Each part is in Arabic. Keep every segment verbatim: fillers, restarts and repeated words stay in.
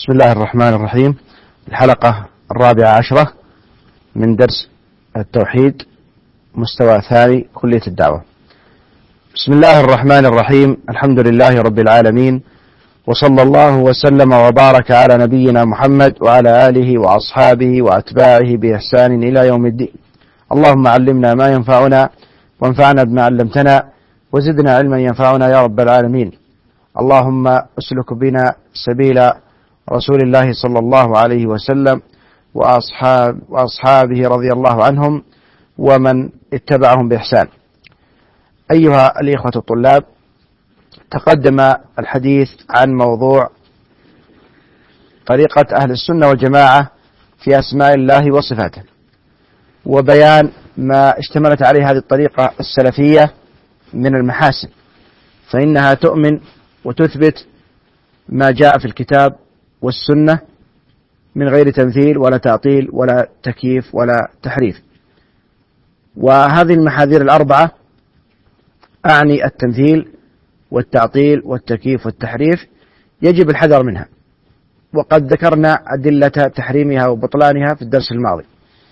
بسم الله الرحمن الرحيم. الحلقة الرابعة عشرة من درس التوحيد مستوى ثاني كلية الدعوة. بسم الله الرحمن الرحيم. الحمد لله رب العالمين، وصلى الله وسلم وبارك على نبينا محمد وعلى آله وأصحابه وأتباعه بإحسان إلى يوم الدين. اللهم علمنا ما ينفعنا وانفعنا بما علمتنا وزدنا علما ينفعنا يا رب العالمين. اللهم اسلك بنا سبيل رسول الله صلى الله عليه وسلم وأصحاب وأصحابه رضي الله عنهم ومن اتبعهم بإحسان. أيها الإخوة الطلاب، تقدم الحديث عن موضوع طريقة أهل السنة والجماعة في أسماء الله وصفاته، وبيان ما اشتملت عليه هذه الطريقة السلفية من المحاسن، فإنها تؤمن وتثبت ما جاء في الكتاب والسنة من غير تمثيل ولا تعطيل ولا تكييف ولا تحريف. وهذه المحاذير الأربعة أعني التمثيل والتعطيل والتكييف والتحريف يجب الحذر منها، وقد ذكرنا أدلة تحريمها وبطلانها في الدرس الماضي،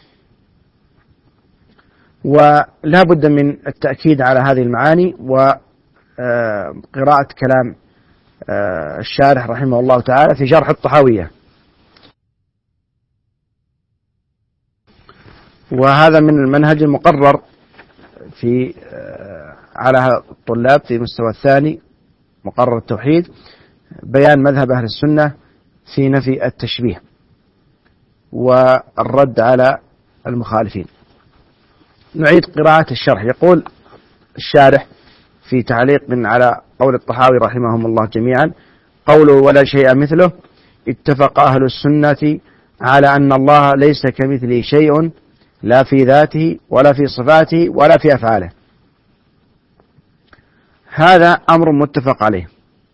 ولا بد من التأكيد على هذه المعاني وقراءة كلام الشارح رحمه الله تعالى في شرح الطحاوية. وهذا من المنهج المقرر في على الطلاب في مستوى الثاني مقرر التوحيد، بيان مذهب أهل السنة في نفي التشبيه والرد على المخالفين. نعيد قراءة الشرح. يقول الشارح في تعليق على قول الطحاوي رحمهم الله جميعا: قوله ولا شيء مثله، اتفق أهل السنة على أن الله ليس كمثله شيء، لا في ذاته ولا في صفاته ولا في أفعاله. هذا أمر متفق عليه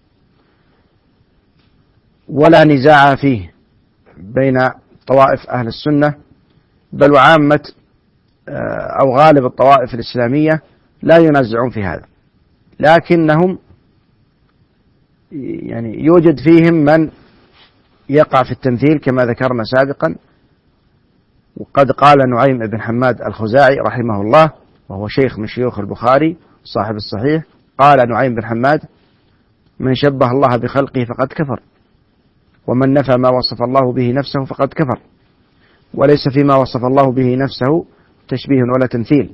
ولا نزاع فيه بين طوائف أهل السنة، بل وعامة أو غالب الطوائف الإسلامية لا ينازعون في هذا، لكنهم يعني يوجد فيهم من يقع في التمثيل كما ذكرنا سابقا. وقد قال نعيم بن حماد الخزاعي رحمه الله، وهو شيخ من شيوخ البخاري صاحب الصحيح، قال نعيم بن حماد: من شبه الله بخلقه فقد كفر، ومن نفى ما وصف الله به نفسه فقد كفر، وليس فيما وصف الله به نفسه تشبيه ولا تمثيل.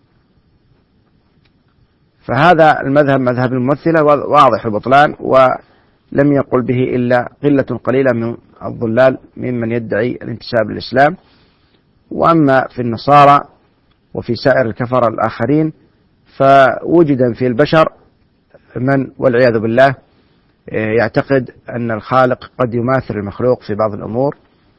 فهذا المذهب مذهب الممثلة واضح البطلان، ولم يقل به إلا قلة قليلة من الضلال ممن يدعي الانتساب للإسلام. وأما في النصارى وفي سائر الكفرة الآخرين فوجد في البشر من والعياذ بالله يعتقد أن الخالق قد يماثل المخلوق في بعض الأمور،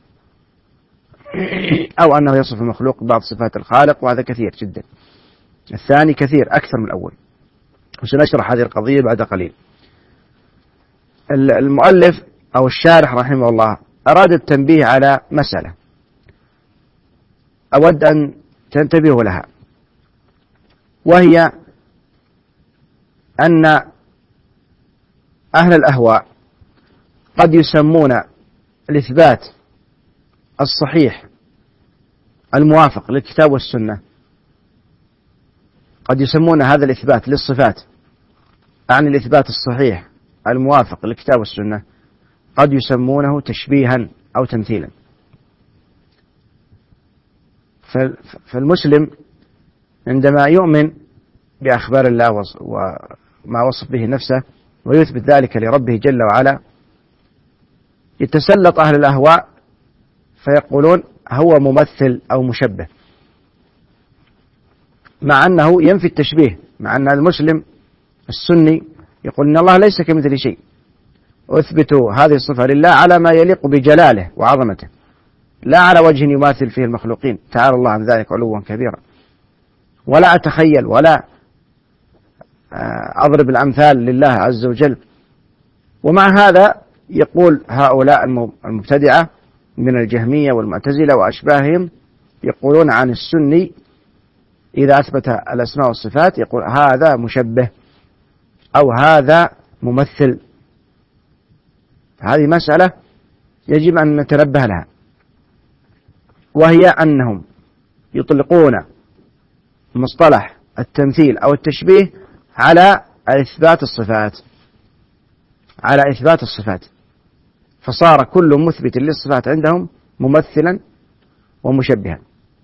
أو أنه يصف المخلوق ببعض صفات الخالق، وهذا كثير جدا. الثاني كثير أكثر من الأول، وسنشرح هذه القضية بعد قليل. المؤلف أو الشارح رحمه الله أراد التنبيه على مسألة أود أن تنتبهوا لها، وهي أن أهل الأهواء قد يسمون الإثبات الصحيح الموافق للكتاب والسنة، قد يسمون هذا الإثبات للصفات عن الإثبات الصحيح الموافق للكتاب والسنة، قد يسمونه تشبيها أو تمثيلا. فالمسلم عندما يؤمن بأخبار الله وما وصف به نفسه ويثبت ذلك لربه جل وعلا، يتسلط أهل الأهواء فيقولون هو ممثل أو مشبه، مع أنه ينفي التشبيه، مع أن المسلم السني يقول إن الله ليس كمثل شيء، أثبتوا هذه الصفة لله على ما يليق بجلاله وعظمته، لا على وجه يماثل فيه المخلوقين، تعالى الله عن ذلك علوا كبيرا. ولا أتخيل ولا أضرب الأمثال لله عز وجل. ومع هذا يقول هؤلاء المبتدعة من الجهمية والمعتزلة وأشباههم، يقولون عن السني إذا أثبت الأسماء والصفات يقول هذا مشبه أو هذا ممثل. هذه مسألة يجب أن نتنبه لها، وهي أنهم يطلقون مصطلح التمثيل أو التشبيه على إثبات الصفات، على إثبات الصفات، فصار كل مثبت للصفات عندهم ممثلا ومشبها.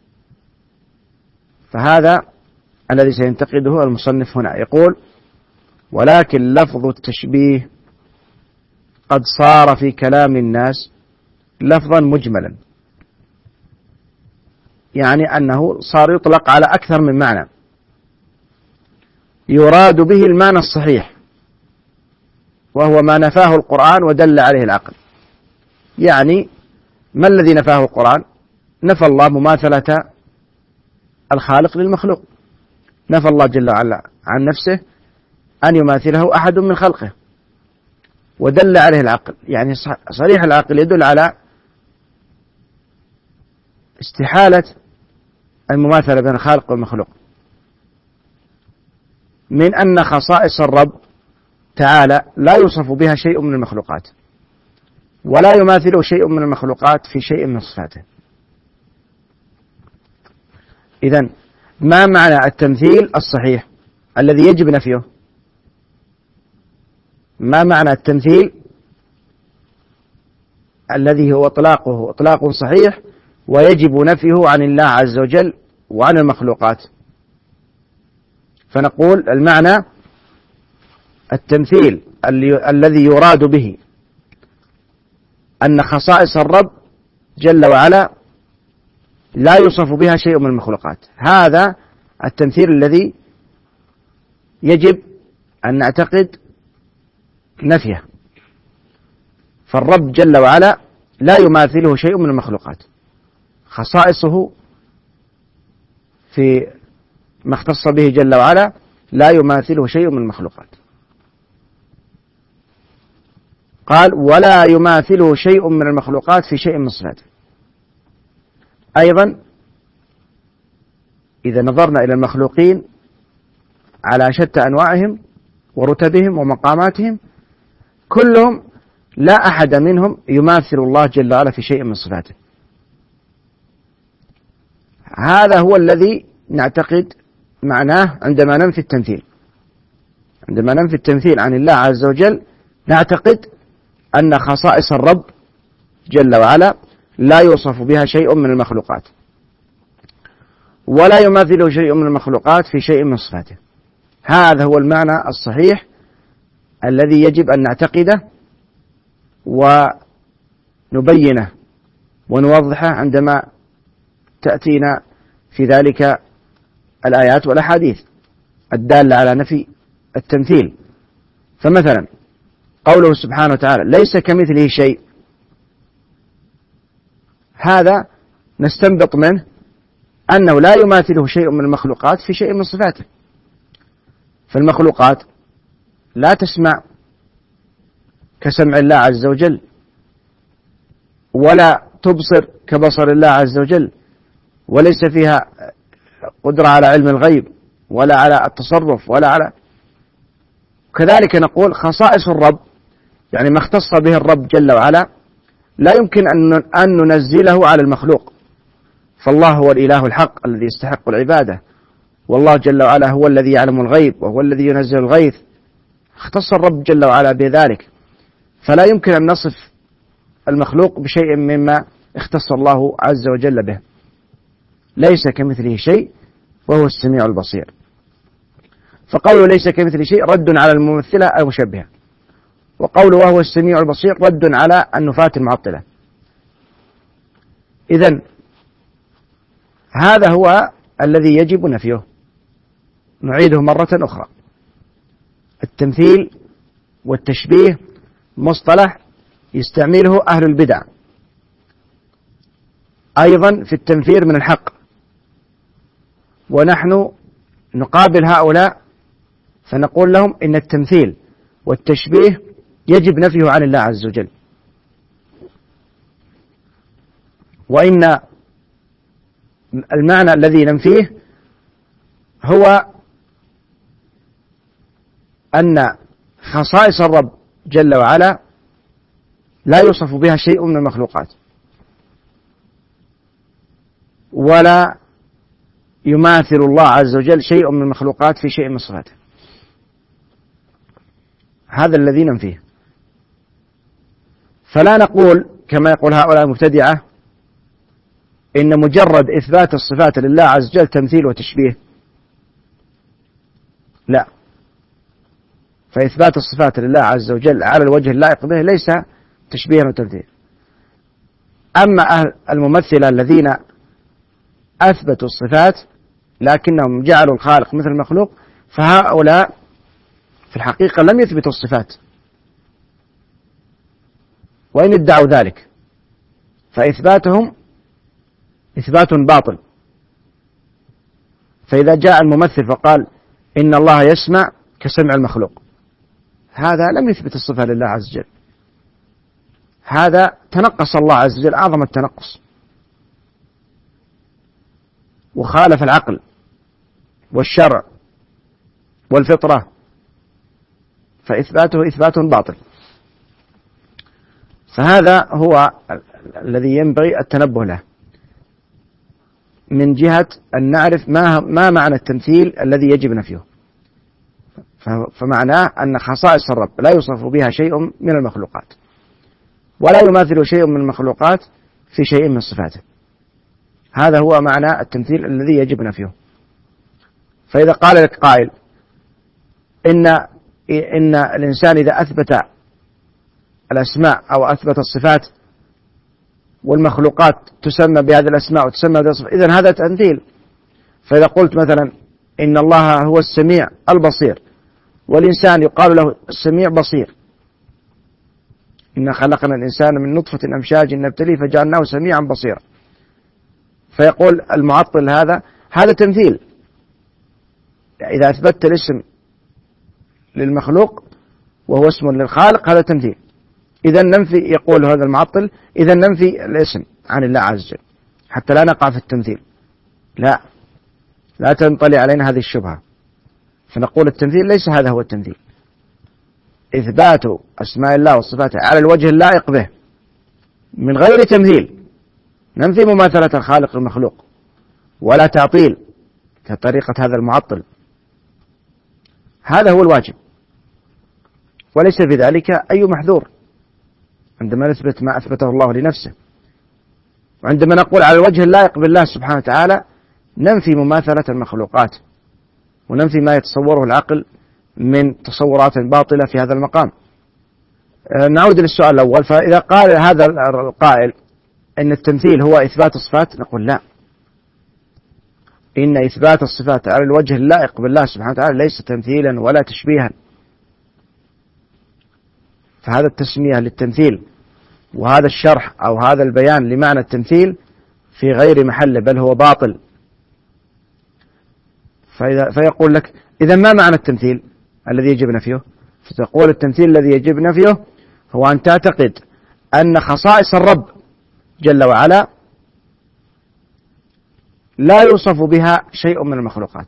فهذا الذي سينتقده المصنف هنا، يقول: ولكن لفظ التشبيه قد صار في كلام الناس لفظا مجملا، يعني أنه صار يطلق على أكثر من معنى، يراد به المعنى الصحيح، وهو ما نفاه القرآن ودل عليه العقل. يعني ما الذي نفاه القرآن؟ نفى الله مماثلة الخالق للمخلوق، نفى الله جل وعلا عن نفسه أن يماثله أحد من خلقه، ودل عليه العقل، يعني صريح العقل يدل على استحالة المماثلة بين الخالق والمخلوق، من أن خصائص الرب تعالى لا يوصف بها شيء من المخلوقات، ولا يماثله شيء من المخلوقات في شيء من صفاته. إذن ما معنى التمثيل الصحيح الذي يجب نفيه؟ ما معنى التمثيل الذي هو إطلاقه إطلاق صحيح ويجب نفيه عن الله عز وجل وعن المخلوقات؟ فنقول المعنى التمثيل الذي يراد به أن خصائص الرب جل وعلا لا يوصف بها شيء من المخلوقات، هذا التمثيل الذي يجب أن نعتقد نفيه. فالرب جل وعلا لا يماثله شيء من المخلوقات، خصائصه في ما اختص به جل وعلا لا يماثله شيء من المخلوقات. قال: ولا يماثله شيء من المخلوقات في شيء من صفاته. أيضا إذا نظرنا إلى المخلوقين على شتى أنواعهم ورتبهم ومقاماتهم، كلهم لا أحد منهم يماثل الله جل وعلا في شيء من صفاته. هذا هو الذي نعتقد معناه عندما ننفي التمثيل. عندما ننفي التمثيل عن الله عز وجل نعتقد أن خصائص الرب جل وعلا لا يوصف بها شيء من المخلوقات، ولا يماثله شيء من المخلوقات في شيء من صفاته. هذا هو المعنى الصحيح الذي يجب أن نعتقده ونبينه ونوضحه عندما تأتينا في ذلك الآيات والأحاديث الدالة على نفي التمثيل. فمثلا قوله سبحانه وتعالى: ليس كمثله شيء، هذا نستنبط منه أنه لا يماثله شيء من المخلوقات في شيء من صفاته. فالمخلوقات لا تسمع كسمع الله عز وجل، ولا تبصر كبصر الله عز وجل، وليس فيها قدرة على علم الغيب ولا على التصرف ولا على. كذلك نقول خصائص الرب، يعني ما اختص به الرب جل وعلا، لا يمكن أن ننزله على المخلوق. فالله هو الإله الحق الذي يستحق العبادة، والله جل وعلا هو الذي يعلم الغيب وهو الذي ينزل الغيث، اختص الرب جل وعلا بذلك، فلا يمكن أن نصف المخلوق بشيء مما اختص الله عز وجل به. ليس كمثله شيء وهو السميع البصير. فقوله ليس كمثله شيء رد على الممثلة المشبهة، وقوله وهو السميع البصير رد على النفاة المعطلة. إذن هذا هو الذي يجب نفيه. نعيده مرة أخرى: التمثيل والتشبيه مصطلح يستعمله أهل البدع أيضا في التنفير من الحق، ونحن نقابل هؤلاء فنقول لهم إن التمثيل والتشبيه يجب نفيه عن الله عز وجل، وإن المعنى الذي ننفيه هو أن خصائص الرب جل وعلا لا يوصف بها شيء من المخلوقات، ولا يماثل الله عز وجل شيء من المخلوقات في شيء من صفاته. هذا الذي ننفيه. فلا نقول كما يقول هؤلاء المبتدعة إن مجرد إثبات الصفات لله عز وجل تمثيل وتشبيه، لا، فإثبات الصفات لله عز وجل على الوجه اللائق به ليس تشبيها وتمثيل. أما أهل الممثلة الذين أثبتوا الصفات لكنهم جعلوا الخالق مثل المخلوق، فهؤلاء في الحقيقة لم يثبتوا الصفات وإن ادعوا ذلك، فإثباتهم إثبات باطل. فإذا جاء الممثل فقال إن الله يسمع كسمع المخلوق، هذا لم يثبت الصفة لله عز وجل، هذا تنقص الله عز وجل أعظم التنقص، وخالف العقل والشرع والفطرة، فإثباته إثبات باطل. فهذا هو الذي ينبغي التنبه له، من جهة أن نعرف ما ما معنى التمثيل الذي يجب نفيه. فمعناه أن خصائص الرب لا يوصف بها شيء من المخلوقات، ولا يماثل شيء من المخلوقات في شيء من صفاته. هذا هو معنى التمثيل الذي يجب نفيه. فإذا قال لك قائل إن إن الإنسان إذا أثبت الأسماء أو أثبت الصفات والمخلوقات تسمى بهذه الأسماء وتسمى بهذه الصفات، إذن هذا تمثيل. فإذا قلت مثلا إن الله هو السميع البصير، والإنسان يقال له السميع بصير، إنا خلقنا الإنسان من نطفة أمشاج نبتليه فجعلناه سميعا بصيرا، فيقول المعطل هذا هذا تمثيل. إذا أثبتت الاسم للمخلوق وهو اسم للخالق هذا تمثيل، إذا ننفي، يقول هذا المعطل، إذا ننفي الاسم عن الله عز وجل حتى لا نقع في التمثيل. لا لا تنطلي علينا هذه الشبهة، فنقول التمثيل ليس هذا هو التمثيل. إثبات أسماء الله وصفاته على الوجه اللائق به من غير تمثيل، ننفي مماثلة الخالق المخلوق ولا تعطيل كطريقة هذا المعطل. هذا هو الواجب، وليس في ذلك أي محذور عندما نثبت ما أثبته الله لنفسه. وعندما نقول على الوجه اللائق بالله سبحانه وتعالى ننفي مماثلة المخلوقات وننفي ما يتصوره العقل من تصورات باطلة في هذا المقام. نعود للسؤال الأول. فإذا قال هذا القائل إن التمثيل هو إثبات الصفات، نقول لا، إن إثبات الصفات على الوجه اللائق بالله سبحانه وتعالى ليس تمثيلا ولا تشبيها. فهذا التسمية للتمثيل وهذا الشرح أو هذا البيان لمعنى التمثيل في غير محله، بل هو باطل. فإذا فيقول لك إذا ما معنى التمثيل الذي يجب نفيه؟ فتقول التمثيل الذي يجب نفيه هو أن تعتقد أن خصائص الرب جل وعلا لا يوصف بها شيء من المخلوقات،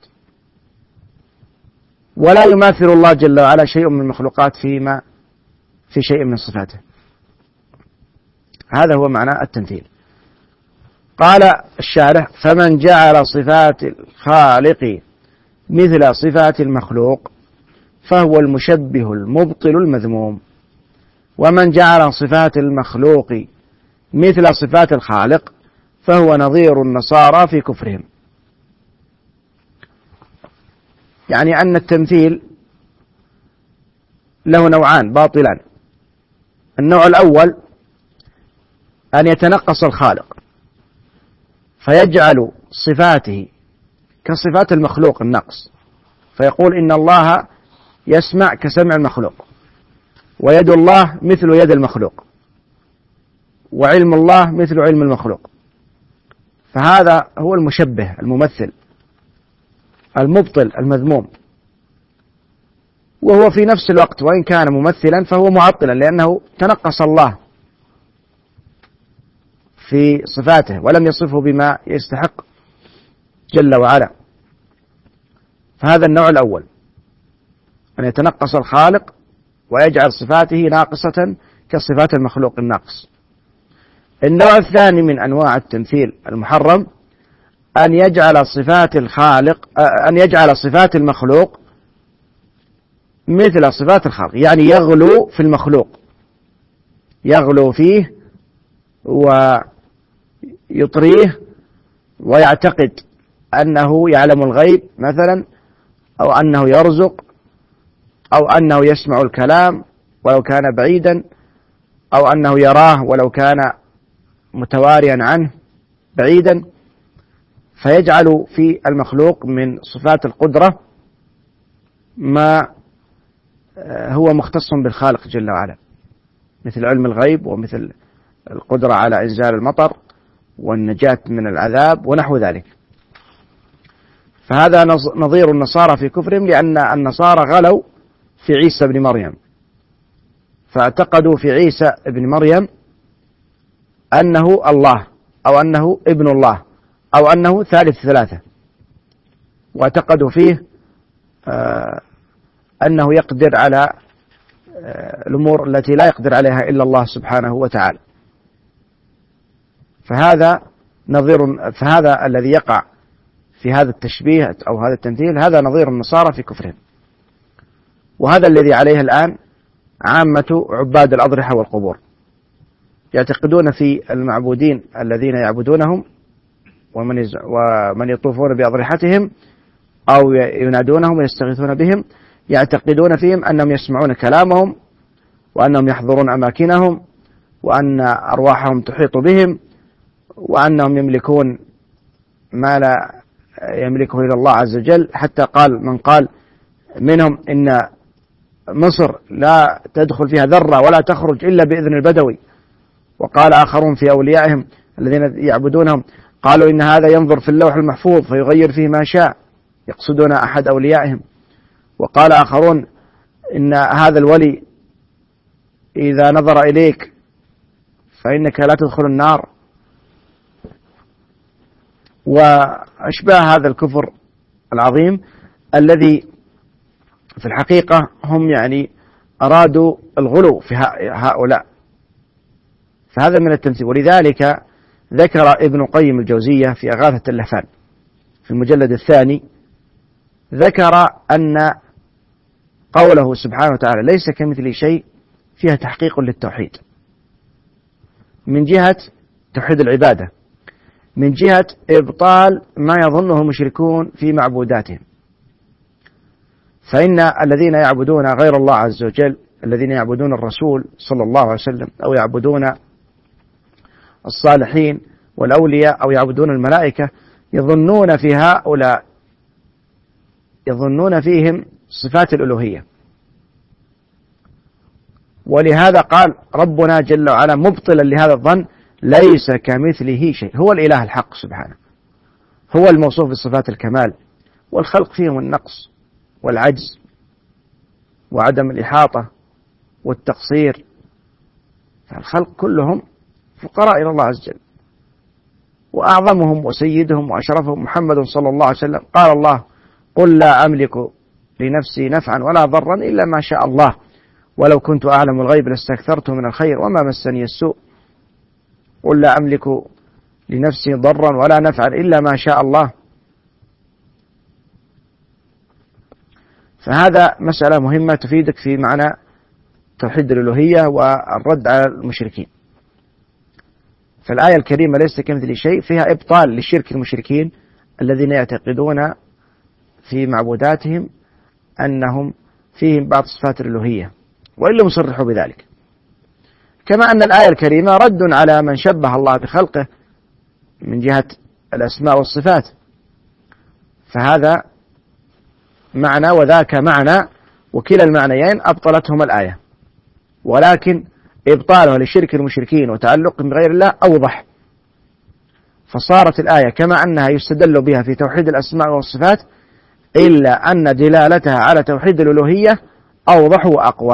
ولا يماثل الله جل وعلا شيء من المخلوقات فيما في شيء من صفاته. هذا هو معنى التمثيل. قال الشارح: فمن جعل صفات الخالق مثل صفات المخلوق فهو المشبه المبطل المذموم، ومن جعل صفات المخلوق مثل صفات الخالق فهو نظير النصارى في كفرهم. يعني أن التمثيل له نوعان باطلان. النوع الأول أن يتنقص الخالق فيجعل صفاته كصفات المخلوق النقص، فيقول إن الله يسمع كسمع المخلوق، ويد الله مثل يد المخلوق، وعلم الله مثل علم المخلوق. فهذا هو المشبه الممثل المبطل المذموم، وهو في نفس الوقت وإن كان ممثلا فهو معطلا، لأنه تنقص الله في صفاته ولم يصفه بما يستحق جل وعلا. فهذا النوع الأول، أن يتنقص الخالق ويجعل صفاته ناقصة كصفات المخلوق الناقص. النوع الثاني من أنواع التمثيل المحرم أن يجعل صفات الخالق أن يجعل صفات المخلوق مثل صفات الخالق، يعني يغلو في المخلوق، يغلو فيه ويطريه ويعتقد أنه يعلم الغيب مثلا، أو أنه يرزق، أو أنه يسمع الكلام ولو كان بعيدا، أو أنه يراه ولو كان متواريا عنه بعيدا، فيجعل في المخلوق من صفات القدرة ما هو مختص بالخالق جل وعلا، مثل علم الغيب ومثل القدرة على إنزال المطر والنجاة من العذاب ونحو ذلك. فهذا نظير النصارى في كفرهم، لأن النصارى غلوا في عيسى بن مريم، فاعتقدوا في عيسى بن مريم أنه الله، أو أنه ابن الله، أو أنه ثالث ثلاثة، واعتقدوا فيه آه أنه يقدر على آه الأمور التي لا يقدر عليها إلا الله سبحانه وتعالى. فهذا نظير فهذا الذي يقع في هذا التشبيه أو هذا التمثيل، هذا نظير النصارى في كفرهم، وهذا الذي عليه الآن عامة عباد الأضرحة والقبور، يعتقدون في المعبودين الذين يعبدونهم ومن ومن يطوفون بأضرحتهم أو ينادونهم ويستغيثون بهم، يعتقدون فيهم أنهم يسمعون كلامهم، وأنهم يحضرون أماكنهم، وأن أرواحهم تحيط بهم، وأنهم يملكون ما لا يملكه إلا الله عز وجل. حتى قال من قال منهم إن مصر لا تدخل فيها ذرة ولا تخرج إلا بإذن البدوي. وقال آخرون في أوليائهم الذين يعبدونهم قالوا إن هذا ينظر في اللوح المحفوظ فيغير فيه ما شاء، يقصدون أحد أوليائهم. وقال آخرون إن هذا الولي إذا نظر إليك فإنك لا تدخل النار، وأشباه هذا الكفر العظيم الذي في الحقيقة هم يعني أرادوا الغلو في هؤلاء. فهذا من التمثيل. ولذلك ذكر ابن قيم الجوزية في إغاثة اللهفان في المجلد الثاني، ذكر أن قوله سبحانه وتعالى ليس كمثله شيء فيها تحقيق للتوحيد، من جهة توحيد العبادة، من جهة إبطال ما يظنه المشركون في معبوداتهم. فإن الذين يعبدون غير الله عز وجل، الذين يعبدون الرسول صلى الله عليه وسلم، أو يعبدون الصالحين والأولياء، أو يعبدون الملائكة، يظنون في هؤلاء يظنون فيهم صفات الألوهية. ولهذا قال ربنا جل وعلا مبطلا لهذا الظن ليس كمثله شيء، هو الإله الحق سبحانه، هو الموصوف بصفات الكمال، والخلق فيهم النقص والعجز وعدم الإحاطة والتقصير. فالخلق كلهم فقراء إلى الله عز وجل، وأعظمهم وسيدهم وأشرفهم محمد صلى الله عليه وسلم. قال الله قل لا أملك لنفسي نفعا ولا ضرا إلا ما شاء الله ولو كنت أعلم الغيب لاستكثرت من الخير وما مسني السوء. قل لا أملك لنفسي ضرا ولا نفعا إلا ما شاء الله. فهذا مسألة مهمة تفيدك في معنى توحيد الألوهية والرد على المشركين. فالآية الكريمة ليس كمثل شيء فيها إبطال لشرك المشركين الذين يعتقدون في معبوداتهم أنهم فيهم بعض صفات الألوهية، وإن لم يصرحوا بذلك. كما أن الآية الكريمة رد على من شبه الله بخلقه من جهة الأسماء والصفات، فهذا معنى وذاك معنى، وكلا المعنيين أبطلتهما الآية، ولكن إبطالها لشرك المشركين وتعلق بغير الله أوضح. فصارت الآية كما أنها يستدل بها في توحيد الأسماء والصفات، إلا أن دلالتها على توحيد الألوهية أوضح وأقوى.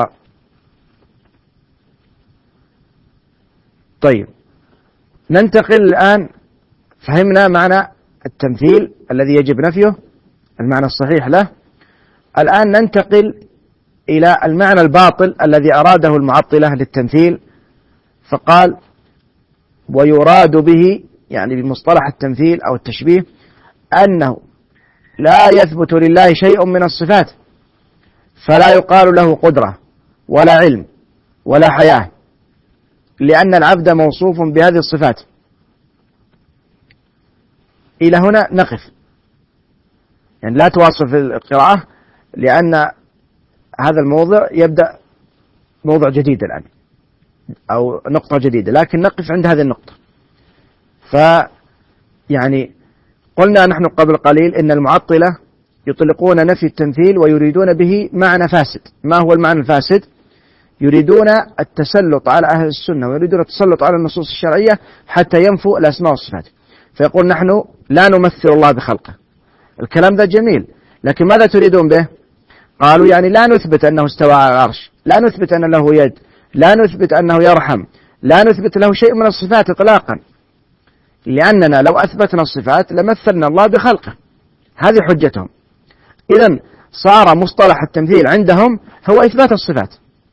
طيب، ننتقل الآن، فهمنا معنى التمثيل الذي يجب نفيه، المعنى الصحيح له. الآن ننتقل إلى المعنى الباطل الذي أراده المعطلة للتمثيل، فقال ويراد به يعني بمصطلح التمثيل أو التشبيه أنه لا يثبت لله شيء من الصفات، فلا يقال له قدرة ولا علم ولا حياة، لأن العبد موصوف بهذه الصفات. إلى هنا نقف، يعني لا تواصل في القراءة، لأن هذا الموضع يبدأ موضوع جديد الآن أو نقطة جديدة، لكن نقف عند هذه النقطة. فيعني قلنا نحن قبل قليل إن المعطلة يطلقون نفي التمثيل ويريدون به معنى فاسد. ما هو المعنى الفاسد؟ يريدون التسلط على أهل السنة ويريدون التسلط على النصوص الشرعية حتى ينفوا الأسماء والصفات. فيقول نحن لا نمثل الله بخلقه. الكلام ذا جميل، لكن ماذا تريدون به؟ قالوا يعني لا نثبت أنه استوى على العرش، لا نثبت أن له يد، لا نثبت أنه يرحم، لا نثبت له شيء من الصفات إطلاقا، لأننا لو أثبتنا الصفات لمثلنا الله بخلقه. هذه حجتهم. إذن صار مصطلح التمثيل عندهم هو إثبات الصفات.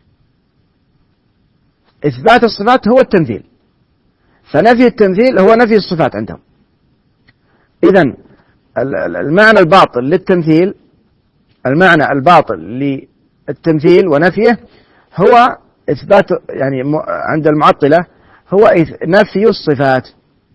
إثبات الصفات هو التمثيل، فنفي التمثيل هو نفي الصفات عندهم. إذن المعنى الباطل للتمثيل، المعنى الباطل للتمثيل ونفيه هو إثبات، يعني عند المعطلة هو نفي الصفات.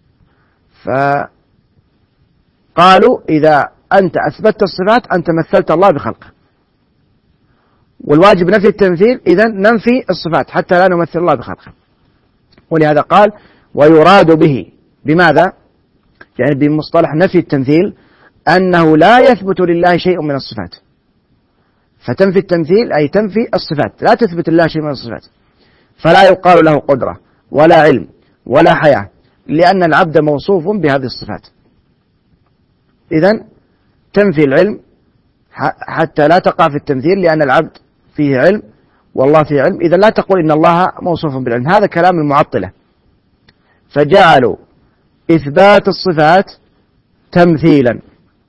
فقالوا إذا أنت أثبتت الصفات أنت مثلت الله بخلقه، والواجب نفي التمثيل، إذن ننفي الصفات حتى لا نمثل الله بخلقه. ولهذا قال ويراد به، بماذا؟ يعني بمصطلح نفي التمثيل أنه لا يثبت لله شيء من الصفات. فتنفي التمثيل أي تنفي الصفات، لا تثبت لله شيء من الصفات، فلا يقال له قدرة ولا علم ولا حياة، لأن العبد موصوف بهذه الصفات. إذن تنفي العلم حتى لا تقع في التمثيل، لأن العبد فيه علم والله فيه علم. إذا لا تقول إن الله موصوف بالعلم. هذا كلام المعطلة، فجعلوا إثبات الصفات تمثيلا،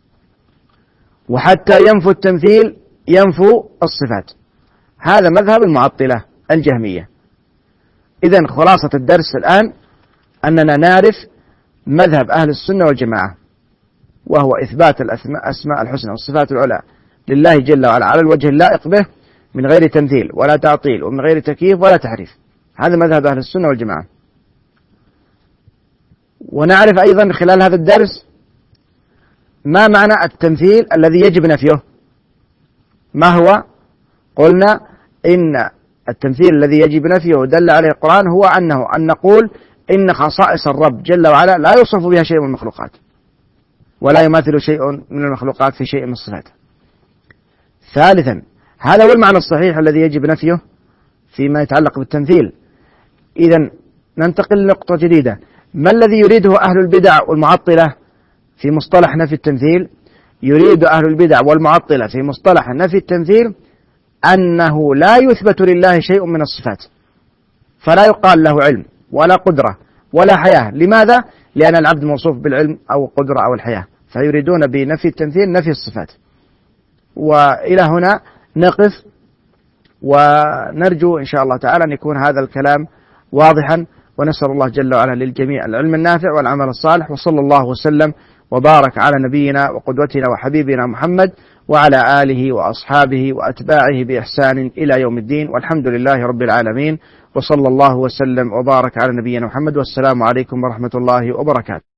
وحتى ينفوا التمثيل ينفوا الصفات. هذا مذهب المعطلة الجهمية. إذن خلاصة الدرس الآن أننا نعرف مذهب أهل السنة والجماعة، وهو إثبات الأسماء الحسنى والصفات العلى لله جل وعلا على الوجه اللائق به، من غير تمثيل ولا تعطيل ومن غير تكييف ولا تحريف. هذا مذهب أهل السنة والجماعة. ونعرف أيضا خلال هذا الدرس ما معنى التمثيل الذي يجب نفيه. ما هو؟ قلنا إن التمثيل الذي يجب نفيه دل عليه القرآن هو أنه أن نقول إن خصائص الرب جل وعلا لا يوصف بها شيء من المخلوقات، ولا يماثل شيء من المخلوقات في شيء من الصفات. ثالثا هذا هو المعنى الصحيح الذي يجب نفيه فيما يتعلق بالتمثيل. إذن ننتقل لنقطة جديدة. ما الذي يريده أهل البدع والمعطلة في مصطلح نفي التمثيل؟ يريد أهل البدع والمعطلة في مصطلح نفي التمثيل أنه لا يثبت لله شيء من الصفات، فلا يقال له علم ولا قدرة ولا حياة. لماذا؟ لأن العبد موصوف بالعلم أو القدرة أو الحياة، فيريدون بنفي التمثيل نفي الصفات. وإلى هنا نقف، ونرجو إن شاء الله تعالى أن يكون هذا الكلام واضحا، ونسأل الله جل وعلا للجميع العلم النافع والعمل الصالح. وصلى الله وسلم وبارك على نبينا وقدوتنا وحبيبنا محمد وعلى آله وأصحابه وأتباعه بإحسان إلى يوم الدين، والحمد لله رب العالمين. وصلى الله وسلم وبارك على نبينا محمد، والسلام عليكم ورحمة الله وبركاته.